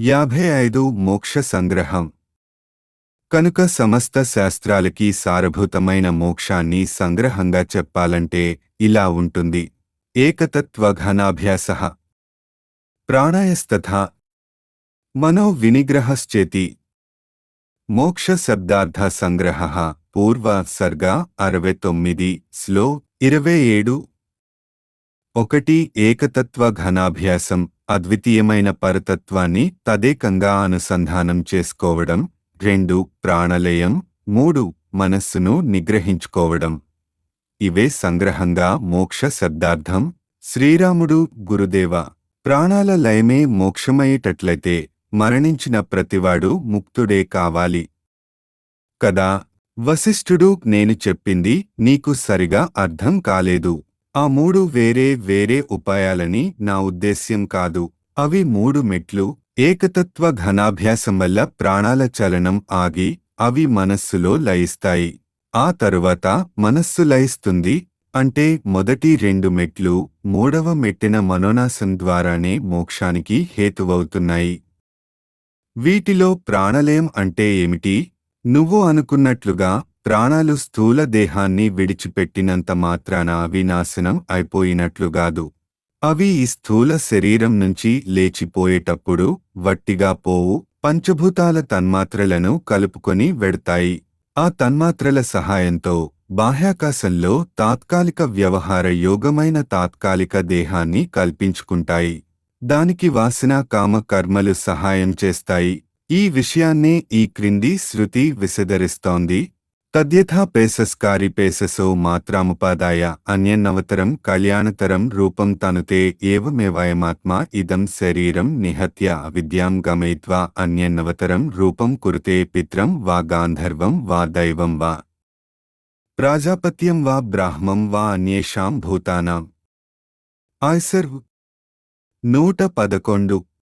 55 మోక్ష సంగ్రహం. కనుక సమస్త శాస్త్రాలకి సారభూతమైన మోక్షాన్ని సంగ్రహంగా చెప్పాలంటే ఇలా ఉంటుంది. ఏకతత్వ ఘనాభ్యాసః ప్రాణాయస్తథా మనో వినిగ్రహశ్చేతి. మోక్ష శబ్దార్థ సంగ్రహః. పూర్వ సర్గ 69 స్లో 27. 1. ఏకతత్వ ఘనాభ్యాసం అద్వితీయమైన పరతత్వాన్ని తదేకంగా అనుసంధానం చేసుకోవడం. 2. ప్రాణలయం. 3. మనస్సును నిగ్రహించుకోవడం. ఇవే సంగ్రహంగా మోక్ష శబ్దార్థం. శ్రీరాముడు గురుదేవ, ప్రాణాల లయమే మోక్షమయ్యేటట్లయితే మరణించిన ప్రతివాడు ముక్తుడే కావాలి కదా. వశిష్ఠుడు, నేను చెప్పింది నీకు సరిగా అర్థం కాలేదు. ఆ 3 వేరే వేరే ఉపాయాలని నా ఉద్దేశ్యం కాదు. అవి 3 మెట్లు. ఏకతత్వ ఘనాభ్యాసం వల్ల ప్రాణాల చలనం ఆగి అవి మనస్సులో లయిస్తాయి. ఆ తరువాత మనస్సు లయిస్తుంది. అంటే మొదటి 2 మెట్లు 3వ మెట్టిన మనోనాశం ద్వారానే మోక్షానికి హేతువవుతున్నాయి. వీటిలో ప్రాణలయం అంటే ఏమిటి? నువ్వు అనుకున్నట్లుగా ప్రాణాలు స్థూల దేహాన్ని విడిచిపెట్టినంత మాత్రాన అవి నాశనం అయిపోయినట్లుగాదు. అవి ఈ స్థూల శరీరం నుంచి లేచిపోయేటప్పుడు వట్టిగా పోవు. పంచభూతాల తన్మాత్రలను కలుపుకొని వెడతాయి. ఆ తన్మాత్రల సహాయంతో బాహ్యాకాశంలో తాత్కాలిక వ్యవహార యోగమైన తాత్కాలిక దేహాన్ని కల్పించుకుంటాయి. దానికి వాసన కామ కర్మలు సహాయం చేస్తాయి. ఈ విషయాన్నే ఈ క్రింది శృతి విశదరిస్తోంది. తద్యథా పేసస్కారి పేససో మాత్రాముపాదాయ అన్యన్నవతరం కళ్యాణతరం రూపం తనుతే ఏవమేవాయమాత్మా ఇదం శరీరం నిహత్య అవిద్యాం గమయిత్వా అన్యన్నవతరం రూపం కురుతే పిత్రం వా గాంధర్వం వా దైవం వా ప్రాజాపత్యం వా బ్రాహ్మం వా అన్యేషాం భూతానాం. ఆయ్సర్ 111.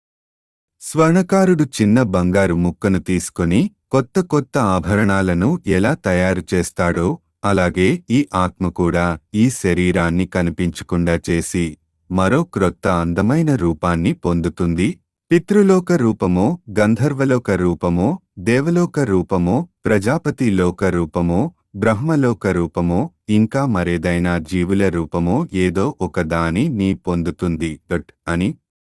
స్వర్ణకారుడు చిన్న బంగారు ముక్కను తీసుకొని కొత్త కొత్త ఆభరణాలను ఎలా తయారు చేస్తాడో అలాగే ఈ ఆత్మ కూడా ఈ శరీరాన్ని కనిపించకుండా చేసి మరో క్రొత్త అందమైన రూపాన్ని పొందుతుంది. పితృలోక రూపమో, గంధర్వలోక రూపమో, దేవలోక రూపమో, ప్రజాపతి లోక రూపమో, బ్రహ్మలోక రూపమో, ఇంకా మరేదైనా జీవుల రూపమో ఏదో ఒకదాని నీ పొందుతుంది అని.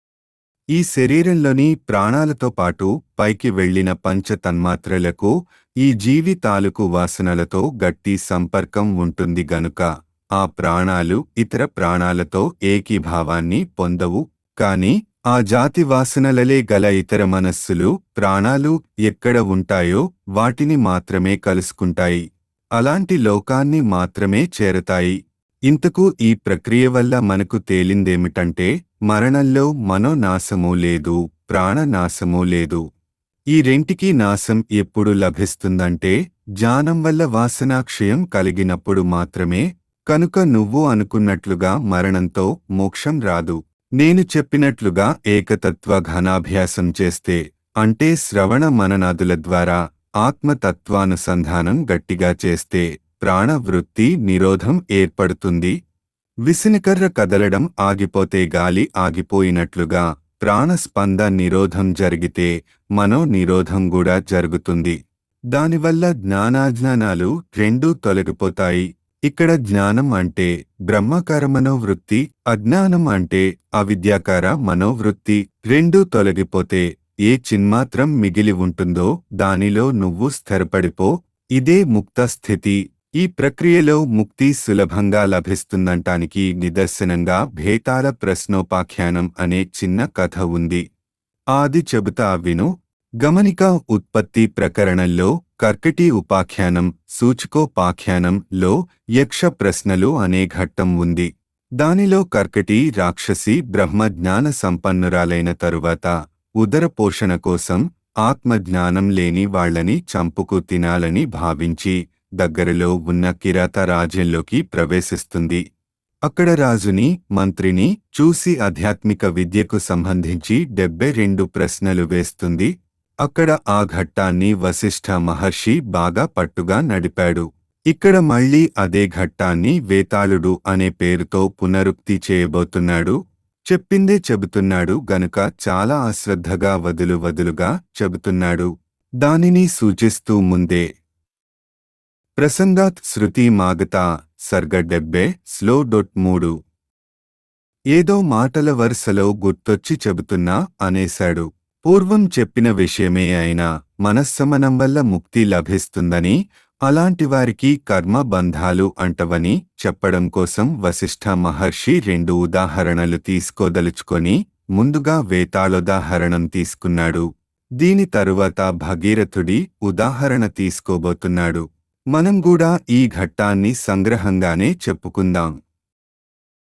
ఈ శరీరంలోని ప్రాణాలతో పాటు పైకి వెళ్లిన పంచ తన్మాత్రలకు ఈ జీవి తాలూకు వాసనలతో గట్టి సంపర్కం ఉంటుంది గనుక ఆ ప్రాణాలు ఇతర ప్రాణాలతో ఏకీభావాన్ని పొందవు. కాని ఆ జాతి వాసనలలే గల ఇతర మనస్సులు, ప్రాణాలు ఎక్కడ ఉంటాయో వాటిని మాత్రమే కలుసుకుంటాయి. అలాంటి లోకాన్ని మాత్రమే చేరతాయి. ఇంతకు ఈ ప్రక్రియ వల్ల మనకు తేలిందేమిటంటే మరణంలో మనోనాశమూ లేదు, ప్రాణనాశమూ లేదు. ఈ రెంటికి నాశం ఎప్పుడు లభిస్తుందంటే జ్ఞానం వల్ల వాసనాక్షయం కలిగినప్పుడు మాత్రమే. కనుక నువ్వు అనుకున్నట్లుగా మరణంతో మోక్షం రాదు. నేను చెప్పినట్లుగా ఏకతత్వ ఘనాభ్యాసం చేస్తే అంటే శ్రవణ మననాదుల ద్వారా ఆత్మతత్వానుసంధానం గట్టిగా చేస్తే ప్రాణవృత్తి నిరోధం ఏర్పడుతుంది. విసినకర్ర కదలడం ఆగిపోతే గాలి ఆగిపోయినట్లుగా ప్రాణస్పంద నిరోధం జరిగితే మనో నిరోధం కూడా జరుగుతుంది. దానివల్ల జ్ఞానాజ్ఞానాలు రెండూ తొలగిపోతాయి. ఇక్కడ జ్ఞానం అంటే బ్రహ్మాకార మనోవృత్తి, అజ్ఞానం అంటే అవిద్యాకార మనోవృత్తి రెండూ తొలగిపోతే ఏ చిన్మాత్రం మిగిలి ఉంటుందో దానిలో నువ్వు స్థిరపడిపో. ఇదే ముక్త స్థితి. ఈ ప్రక్రియలో ముక్తి సులభంగా లభిస్తుందంటానికి నిదర్శనంగా భేతాళ ప్రశ్నోపాఖ్యానం అనే చిన్న కథ ఉంది. ఆది చెబుతా విను. గమనిక. ఉత్పత్తి ప్రకరణంలో కర్కటి ఉపాఖ్యానం, సూచకోపాఖ్యానంలో యక్ష ప్రశ్నలు అనే ఘట్టం ఉంది. దానిలో కర్కటి రాక్షసి బ్రహ్మజ్ఞాన సంపన్నురాలైన తరువాత ఉదరపోషణ కోసం ఆత్మజ్ఞానం లేని వాళ్లని చంపుకు తినాలని భావించి దగ్గరలో ఉన్న కిరాత రాజ్యంలోకి ప్రవేశిస్తుంది. అక్కడ రాజుని, మంత్రిని చూసి ఆధ్యాత్మిక విద్యకు సంబంధించి 72 ప్రశ్నలు వేస్తుంది. అక్కడ ఆ ఘట్టాన్ని వశిష్ఠ మహర్షి బాగా పట్టుగా నడిపాడు. ఇక్కడ మళ్లీ అదే ఘట్టాన్ని వేతాళుడు అనే పేరుతో పునరుక్తి చేయబోతున్నాడు. చెప్పిందే చెబుతున్నాడు గనుక చాలా అశ్రద్ధగా వదులుగా చెబుతున్నాడు. దానిని సూచిస్తూ ముందే ప్రసంగాత్ శృతి మాగతా సర్గ 70 స్లో.3 ఏదో మాటల వరుసలో గుర్తొచ్చి చెబుతున్నా అనేశాడు. పూర్వం చెప్పిన విషయమే అయినా మనస్సమనం వల్ల ముక్తి లభిస్తుందని, అలాంటివారికి కర్మ బంధాలు అంటవని చెప్పడం కోసం వశిష్ఠ మహర్షి 2 ఉదాహరణలు తీసుకోదలుచుకొని ముందుగా వేతాళోదాహరణం తీసుకున్నాడు. దీని తరువాత భగీరథుడి ఉదాహరణ తీసుకోబోతున్నాడు. మనం కూడా ఈ ఘట్టాన్ని సంగ్రహంగానే చెప్పుకుందాం.